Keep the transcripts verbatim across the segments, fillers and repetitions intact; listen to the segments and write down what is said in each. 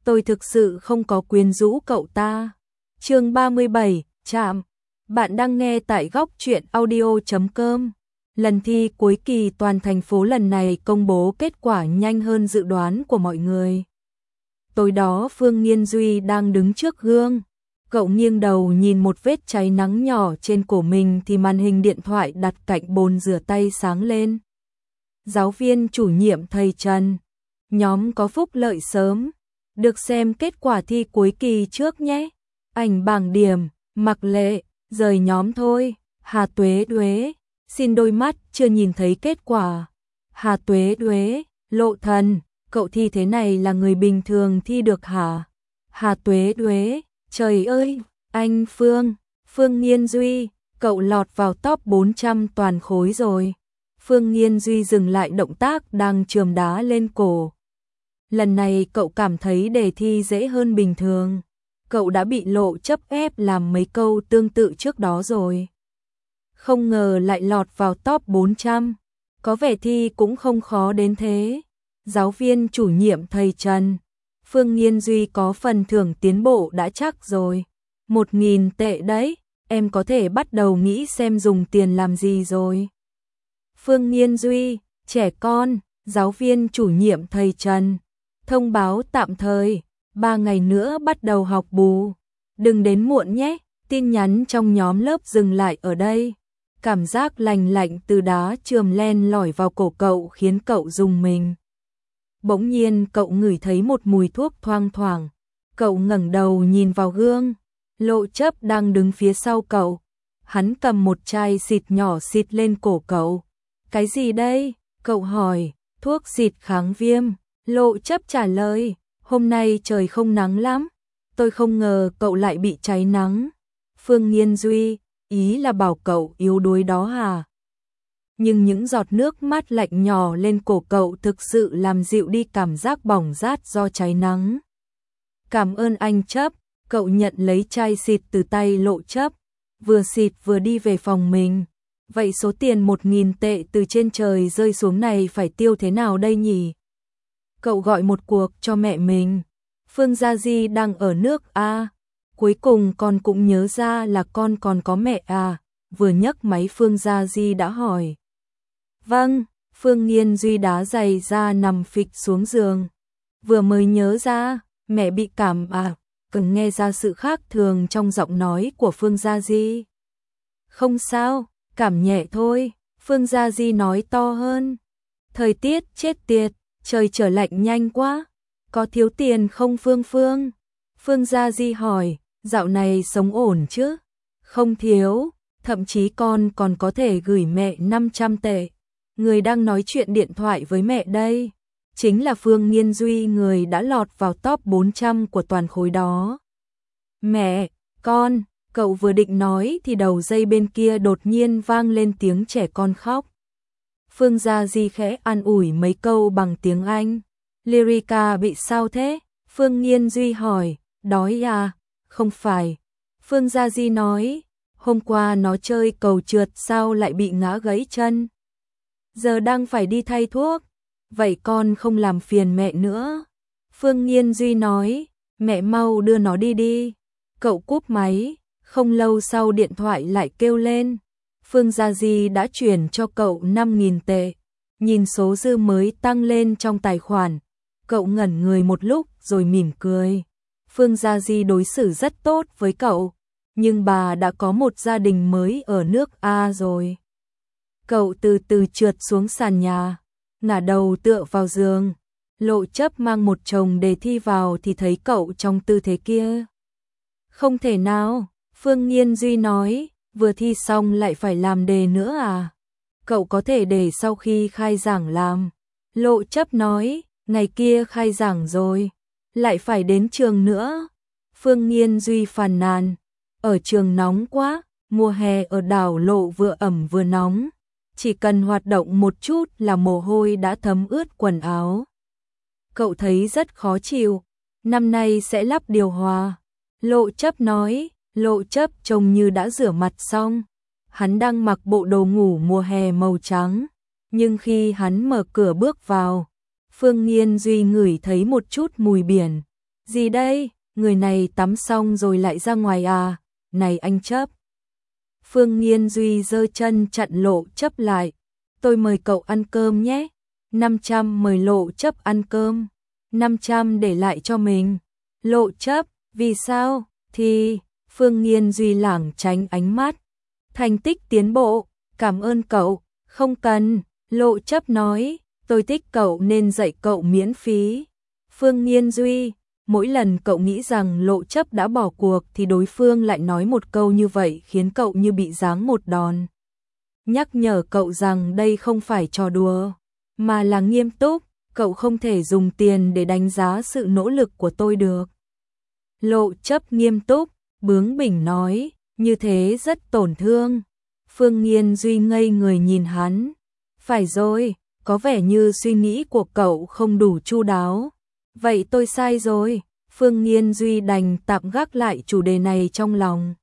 tôi thực sự không có quyến rũ cậu ta. Chương ba mươi bảy, chạm. Bạn đang nghe tại góc truyện audio chấm com. Lần thi cuối kỳ toàn thành phố lần này công bố kết quả nhanh hơn dự đoán của mọi người. Tối đó Phương Nghiên Duy đang đứng trước gương. Cậu nghiêng đầu nhìn một vết cháy nắng nhỏ trên cổ mình thì màn hình điện thoại đặt cạnh bồn rửa tay sáng lên. Giáo viên chủ nhiệm thầy Trần. Nhóm có phúc lợi sớm. Được xem kết quả thi cuối kỳ trước nhé. Ảnh bảng điểm, Mặc Lệ, rời nhóm thôi. Hà Tuế Tuế, xin đôi mắt chưa nhìn thấy kết quả. Hà Tuế Tuế, Lộ Thần, cậu thi thế này là người bình thường thi được hả? Hà Tuế Tuế, trời ơi, anh Phương, Phương Nghiên Duy, cậu lọt vào top bốn trăm toàn khối rồi. Phương Nghiên Duy dừng lại động tác đang chườm đá lên cổ. Lần này cậu cảm thấy đề thi dễ hơn bình thường. Cậu đã bị Lộ Chấp ép làm mấy câu tương tự trước đó rồi. Không ngờ lại lọt vào top bốn trăm. Có vẻ thi cũng không khó đến thế. Giáo viên chủ nhiệm thầy Trần. Phương Nghiên Duy có phần thưởng tiến bộ đã chắc rồi. Một nghìn tệ đấy, em có thể bắt đầu nghĩ xem dùng tiền làm gì rồi. Phương Nghiên Duy, trẻ con, giáo viên chủ nhiệm thầy Trần. Thông báo tạm thời, ba ngày nữa bắt đầu học bù. Đừng đến muộn nhé, tin nhắn trong nhóm lớp dừng lại ở đây. Cảm giác lành lạnh từ đá chườm len lỏi vào cổ cậu khiến cậu rùng mình. Bỗng nhiên cậu ngửi thấy một mùi thuốc thoang thoảng. Cậu ngẩng đầu nhìn vào gương. Lộ Chấp đang đứng phía sau cậu. Hắn cầm một chai xịt nhỏ xịt lên cổ cậu. Cái gì đây? Cậu hỏi. Thuốc xịt kháng viêm. Lộ Chấp trả lời. Hôm nay trời không nắng lắm. Tôi không ngờ cậu lại bị cháy nắng. Phương Nghiên Duy, ý là bảo cậu yếu đuối đó hả? Nhưng những giọt nước mát lạnh nhỏ lên cổ cậu thực sự làm dịu đi cảm giác bỏng rát do cháy nắng. Cảm ơn anh Chấp, cậu nhận lấy chai xịt từ tay Lộ Chấp, vừa xịt vừa đi về phòng mình. Vậy số tiền một nghìn tệ từ trên trời rơi xuống này phải tiêu thế nào đây nhỉ? Cậu gọi một cuộc cho mẹ mình. Phương Gia Di đang ở nước A. Cuối cùng con cũng nhớ ra là con còn có mẹ à. Vừa nhấc máy Phương Gia Di đã hỏi. Vâng, Phương Nghiên Duy đá giày ra nằm phịch xuống giường. Vừa mới nhớ ra, mẹ bị cảm à, cần nghe ra sự khác thường trong giọng nói của Phương Gia Di. Không sao, cảm nhẹ thôi, Phương Gia Di nói to hơn. Thời tiết chết tiệt, trời trở lạnh nhanh quá, có thiếu tiền không Phương Phương? Phương Gia Di hỏi, dạo này sống ổn chứ? Không thiếu, thậm chí con còn có thể gửi mẹ năm trăm tệ. Người đang nói chuyện điện thoại với mẹ đây, chính là Phương Nghiên Duy, người đã lọt vào top bốn trăm của toàn khối đó. Mẹ, con, cậu vừa định nói thì đầu dây bên kia đột nhiên vang lên tiếng trẻ con khóc. Phương Gia Di khẽ an ủi mấy câu bằng tiếng Anh. Lyrica bị sao thế? Phương Nghiên Duy hỏi, đói à? Không phải. Phương Gia Di nói, hôm qua nó chơi cầu trượt sao lại bị ngã gãy chân. Giờ đang phải đi thay thuốc. Vậy con không làm phiền mẹ nữa. Phương Nghiên Duy nói, mẹ mau đưa nó đi đi. Cậu cúp máy, không lâu sau điện thoại lại kêu lên. Phương Gia Di đã chuyển cho cậu năm nghìn tệ. Nhìn số dư mới tăng lên trong tài khoản, cậu ngẩn người một lúc rồi mỉm cười. Phương Gia Di đối xử rất tốt với cậu, nhưng bà đã có một gia đình mới ở nước A rồi. Cậu từ từ trượt xuống sàn nhà, ngả đầu tựa vào giường. Lộ Chấp mang một chồng đề thi vào thì thấy cậu trong tư thế kia. Không thể nào, Phương Nghiên Duy nói, vừa thi xong lại phải làm đề nữa à? Cậu có thể để sau khi khai giảng làm. Lộ Chấp nói, ngày kia khai giảng rồi, lại phải đến trường nữa. Phương Nghiên Duy phàn nàn, ở trường nóng quá, mùa hè ở đảo Lộ vừa ẩm vừa nóng. Chỉ cần hoạt động một chút là mồ hôi đã thấm ướt quần áo. Cậu thấy rất khó chịu, năm nay sẽ lắp điều hòa. Lộ Chấp nói, Lộ Chấp trông như đã rửa mặt xong. Hắn đang mặc bộ đồ ngủ mùa hè màu trắng, nhưng khi hắn mở cửa bước vào, Phương Nghiên Duy ngửi thấy một chút mùi biển. Gì đây, người này tắm xong rồi lại ra ngoài à, này anh Chấp. Phương Nghiên Duy giơ chân chặn Lộ Chấp lại. Tôi mời cậu ăn cơm nhé. năm trăm mời Lộ Chấp ăn cơm. năm trăm để lại cho mình. Lộ Chấp, vì sao? Thì, Phương Nghiên Duy lảng tránh ánh mắt. Thành tích tiến bộ, cảm ơn cậu, không cần. Lộ Chấp nói, tôi thích cậu nên dạy cậu miễn phí. Phương Nghiên Duy, mỗi lần cậu nghĩ rằng Lộ Chấp đã bỏ cuộc thì đối phương lại nói một câu như vậy khiến cậu như bị giáng một đòn. Nhắc nhở cậu rằng đây không phải trò đùa, mà là nghiêm túc, cậu không thể dùng tiền để đánh giá sự nỗ lực của tôi được. Lộ Chấp nghiêm túc, bướng bỉnh nói, như thế rất tổn thương. Phương Nghiên Duy ngây người nhìn hắn. Phải rồi, có vẻ như suy nghĩ của cậu không đủ chu đáo. Vậy tôi sai rồi. Phương Nghiên Duy đành tạm gác lại chủ đề này trong lòng.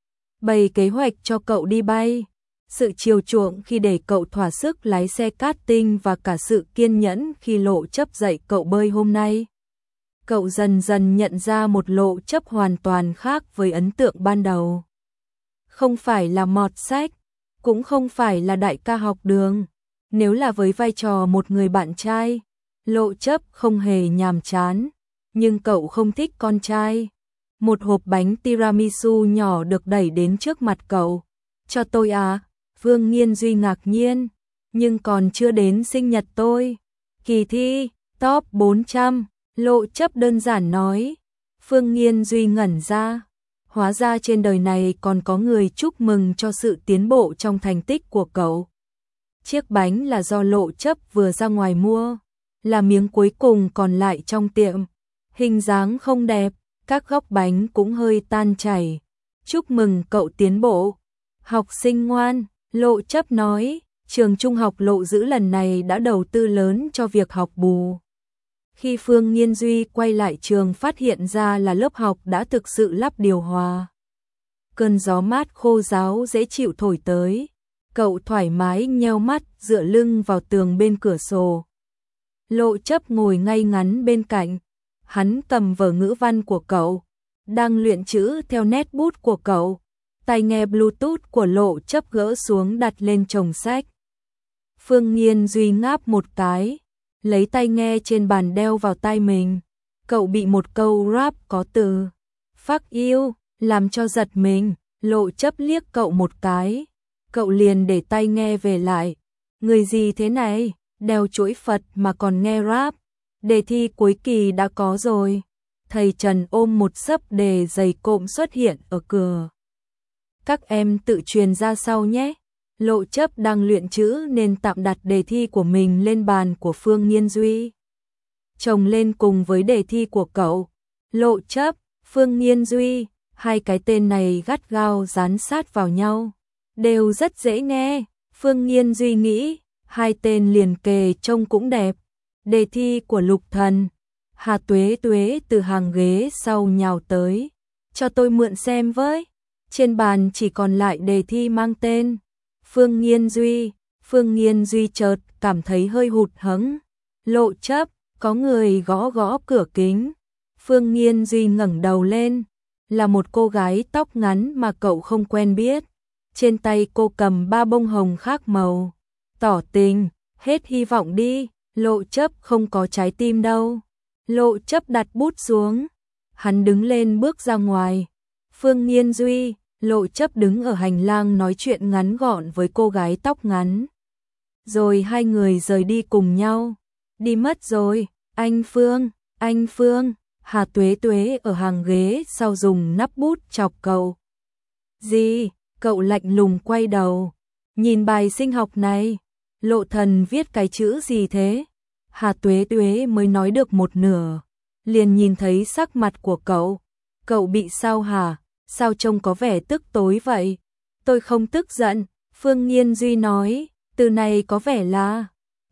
Bày kế hoạch cho cậu đi bay. Sự chiều chuộng khi để cậu thỏa sức lái xe karting và cả sự kiên nhẫn khi Lộ Chấp dạy cậu bơi hôm nay. Cậu dần dần nhận ra một Lộ Chấp hoàn toàn khác với ấn tượng ban đầu. Không phải là mọt sách, cũng không phải là đại ca học đường. Nếu là với vai trò một người bạn trai, Lộ Chấp không hề nhàm chán, nhưng cậu không thích con trai. Một hộp bánh tiramisu nhỏ được đẩy đến trước mặt cậu. Cho tôi à? Phương Nghiên Duy ngạc nhiên, nhưng còn chưa đến sinh nhật tôi. Kỳ thi, top bốn trăm, Lộ Chấp đơn giản nói. Phương Nghiên Duy ngẩn ra, hóa ra trên đời này còn có người chúc mừng cho sự tiến bộ trong thành tích của cậu. Chiếc bánh là do Lộ Chấp vừa ra ngoài mua, là miếng cuối cùng còn lại trong tiệm. Hình dáng không đẹp, các góc bánh cũng hơi tan chảy. Chúc mừng cậu tiến bộ. Học sinh ngoan, Lộ Chấp nói, trường trung học Lộ Dữ lần này đã đầu tư lớn cho việc học bù. Khi Phương Nghiên Duy quay lại trường phát hiện ra là lớp học đã thực sự lắp điều hòa. Cơn gió mát khô ráo dễ chịu thổi tới. Cậu thoải mái nheo mắt dựa lưng vào tường bên cửa sổ. Lộ Chấp ngồi ngay ngắn bên cạnh. Hắn cầm vở ngữ văn của cậu, đang luyện chữ theo nét bút của cậu. Tai nghe Bluetooth của Lộ Chấp gỡ xuống đặt lên chồng sách. Phương Nghiên Duy ngáp một cái, lấy tai nghe trên bàn đeo vào tai mình. Cậu bị một câu rap có từ fuck you làm cho giật mình. Lộ Chấp liếc cậu một cái, cậu liền để tai nghe về lại. Người gì thế này, đeo chuỗi Phật mà còn nghe rap. Đề thi cuối kỳ đã có rồi. Thầy Trần ôm một xấp đề dày cộm xuất hiện ở cửa. Các em tự truyền ra sau nhé. Lộ Chấp đang luyện chữ nên tạm đặt đề thi của mình lên bàn của Phương Nghiên Duy. Chồng lên cùng với đề thi của cậu. Lộ Chấp, Phương Nghiên Duy, hai cái tên này gắt gao dán sát vào nhau. Đều rất dễ nghe. Phương Nghiên Duy nghĩ, hai tên liền kề trông cũng đẹp. Đề thi của Lục Thần. Hà Tuế Tuế từ hàng ghế sau nhào tới. Cho tôi mượn xem với. Trên bàn chỉ còn lại đề thi mang tên Phương Nghiên Duy. Phương Nghiên Duy chợt cảm thấy hơi hụt hẫng. Lộ Chấp, có người gõ gõ cửa kính. Phương Nghiên Duy ngẩng đầu lên, là một cô gái tóc ngắn mà cậu không quen biết. Trên tay cô cầm ba bông hồng khác màu. Tỏ tình, hết hy vọng đi. Lộ Chấp không có trái tim đâu. Lộ Chấp đặt bút xuống. Hắn đứng lên bước ra ngoài. Phương Nghiên Duy, Lộ Chấp đứng ở hành lang nói chuyện ngắn gọn với cô gái tóc ngắn. Rồi hai người rời đi cùng nhau. Đi mất rồi, anh Phương, anh Phương. Hà Tuế Tuế ở hàng ghế sau dùng nắp bút chọc cậu. Gì? Cậu lạnh lùng quay đầu. Nhìn bài sinh học này. Lộ Thần viết cái chữ gì thế? Hà Tuế Tuế mới nói được một nửa, liền nhìn thấy sắc mặt của cậu. Cậu bị sao hả? Sao trông có vẻ tức tối vậy? Tôi không tức giận, Phương Nghiên Duy nói, từ này có vẻ là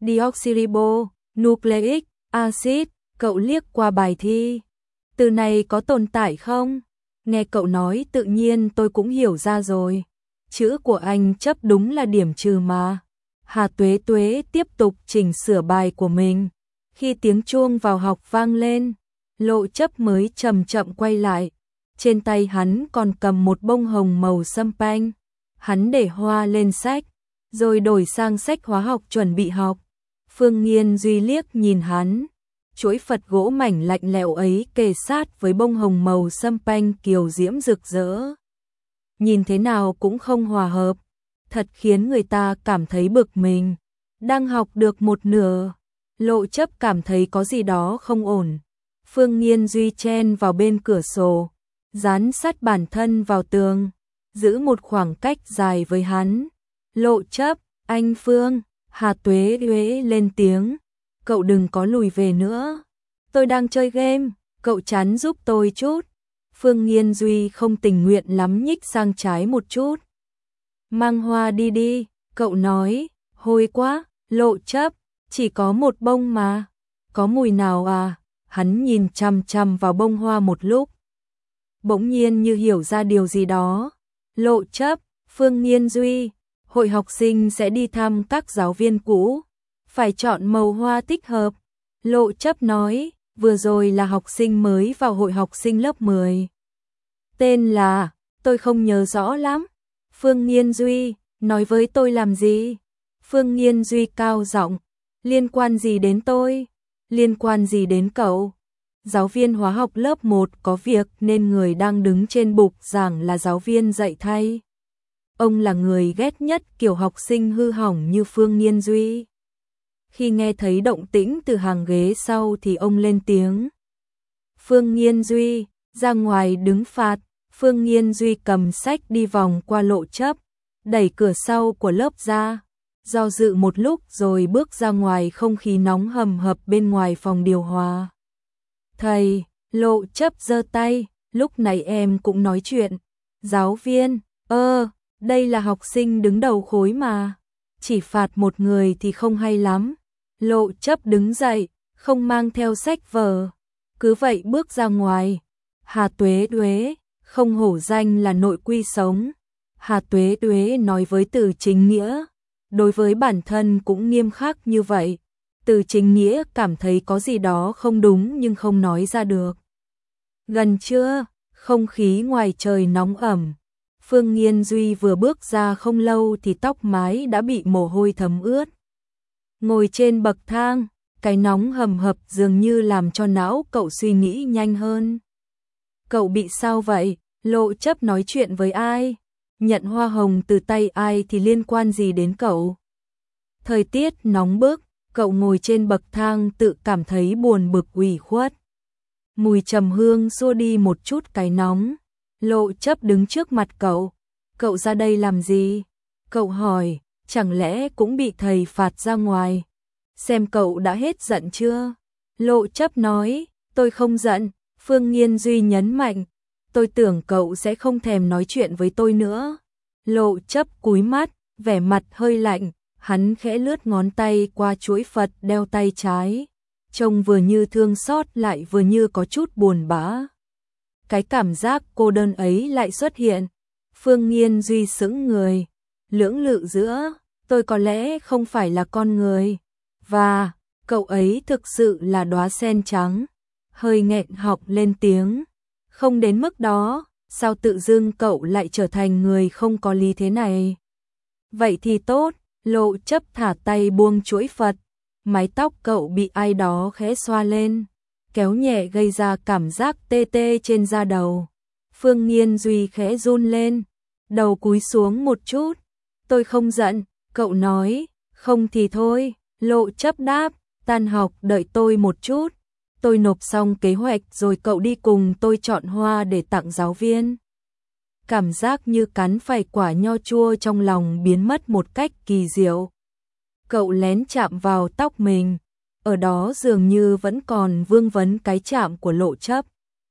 deoxyribonucleic acid. Cậu liếc qua bài thi. Từ này có tồn tại không? Nghe cậu nói tự nhiên tôi cũng hiểu ra rồi. Chữ của anh Chấp đúng là điểm trừ mà. Hà Tuế Tuế tiếp tục chỉnh sửa bài của mình. Khi tiếng chuông vào học vang lên, Lộ Chấp mới chậm chậm quay lại. Trên tay hắn còn cầm một bông hồng màu sâm panh. Hắn để hoa lên sách, rồi đổi sang sách hóa học chuẩn bị học. Phương Nghiên Duy liếc nhìn hắn. Chuỗi Phật gỗ mảnh lạnh lẽo ấy kề sát với bông hồng màu sâm panh kiều diễm rực rỡ. Nhìn thế nào cũng không hòa hợp, thật khiến người ta cảm thấy bực mình. Đang học được một nửa, Lộ Chấp cảm thấy có gì đó không ổn. Phương Nghiên Duy chen vào bên cửa sổ, dán sát bản thân vào tường, giữ một khoảng cách dài với hắn. Lộ Chấp, anh Phương, Hà Tuế Uế lên tiếng, cậu đừng có lùi về nữa. Tôi đang chơi game, cậu chắn giúp tôi chút. Phương Nghiên Duy không tình nguyện lắm nhích sang trái một chút. Mang hoa đi đi, cậu nói, hôi quá. Lộ Chấp, chỉ có một bông mà, có mùi nào à? Hắn nhìn chằm chằm vào bông hoa một lúc, bỗng nhiên như hiểu ra điều gì đó. Lộ Chấp, Phương Nghiên Duy, hội học sinh sẽ đi thăm các giáo viên cũ, phải chọn màu hoa thích hợp. Lộ Chấp nói, vừa rồi là học sinh mới vào hội học sinh lớp mười. Tên là, tôi không nhớ rõ lắm. Phương Nghiên Duy, nói với tôi làm gì? Phương Nghiên Duy cao giọng, liên quan gì đến tôi? Liên quan gì đến cậu? Giáo viên hóa học lớp một có việc nên người đang đứng trên bục giảng là giáo viên dạy thay. Ông là người ghét nhất kiểu học sinh hư hỏng như Phương Nghiên Duy. Khi nghe thấy động tĩnh từ hàng ghế sau thì ông lên tiếng. Phương Nghiên Duy, ra ngoài đứng phạt. Phương Nghiên Duy cầm sách đi vòng qua Lộ Chấp, đẩy cửa sau của lớp ra, do dự một lúc rồi bước ra ngoài. Không khí nóng hầm hập bên ngoài phòng điều hòa. Thầy, Lộ Chấp giơ tay, lúc này em cũng nói chuyện. Giáo viên, ơ, đây là học sinh đứng đầu khối mà, chỉ phạt một người thì không hay lắm. Lộ Chấp đứng dậy, không mang theo sách vở, cứ vậy bước ra ngoài. Hà Tuế Uế, không hổ danh là nội quy sống. Hà Tuế Uế nói với Từ Chính Nghĩa, đối với bản thân cũng nghiêm khắc như vậy. Từ Chính Nghĩa cảm thấy có gì đó không đúng nhưng không nói ra được. Gần trưa, không khí ngoài trời nóng ẩm. Phương Nghiên Duy vừa bước ra không lâu thì tóc mái đã bị mồ hôi thấm ướt. Ngồi trên bậc thang, cái nóng hầm hập dường như làm cho não cậu suy nghĩ nhanh hơn. Cậu bị sao vậy? Lộ Chấp nói chuyện với ai? Nhận hoa hồng từ tay ai thì liên quan gì đến cậu? Thời tiết nóng bức, cậu ngồi trên bậc thang tự cảm thấy buồn bực ủy khuất. Mùi trầm hương xua đi một chút cái nóng. Lộ Chấp đứng trước mặt cậu. Cậu ra đây làm gì? Cậu hỏi, chẳng lẽ cũng bị thầy phạt ra ngoài? Xem cậu đã hết giận chưa? Lộ Chấp nói, tôi không giận. Phương Nghiên Duy nhấn mạnh, tôi tưởng cậu sẽ không thèm nói chuyện với tôi nữa. Lộ Chấp cúi mắt, vẻ mặt hơi lạnh, hắn khẽ lướt ngón tay qua chuỗi Phật đeo tay trái, trông vừa như thương xót lại vừa như có chút buồn bã. Cái cảm giác cô đơn ấy lại xuất hiện. Phương Nghiên Duy sững người, lưỡng lự giữa, tôi có lẽ không phải là con người, và cậu ấy thực sự là đóa sen trắng. Hơi nghẹn họng lên tiếng, không đến mức đó, sao tự dưng cậu lại trở thành người không có lý thế này? Vậy thì tốt. Lộ Chấp thả tay buông chuỗi Phật, mái tóc cậu bị ai đó khẽ xoa lên, kéo nhẹ gây ra cảm giác tê tê trên da đầu. Phương Nghiên Duy khẽ run lên, đầu cúi xuống một chút. Tôi không giận, cậu nói. Không thì thôi. Lộ Chấp đáp, tan học đợi tôi một chút. Tôi nộp xong kế hoạch rồi cậu đi cùng tôi chọn hoa để tặng giáo viên. Cảm giác như cắn phải quả nho chua trong lòng biến mất một cách kỳ diệu. Cậu lén chạm vào tóc mình, ở đó dường như vẫn còn vương vấn cái chạm của Lộ Chấp.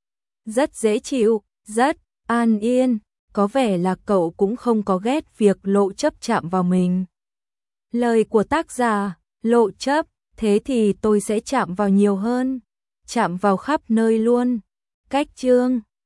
Rất dễ chịu, rất an yên, có vẻ là cậu cũng không có ghét việc Lộ Chấp chạm vào mình. Lời của tác giả, Lộ Chấp, thế thì tôi sẽ chạm vào nhiều hơn, chạm vào khắp nơi luôn. Cách chương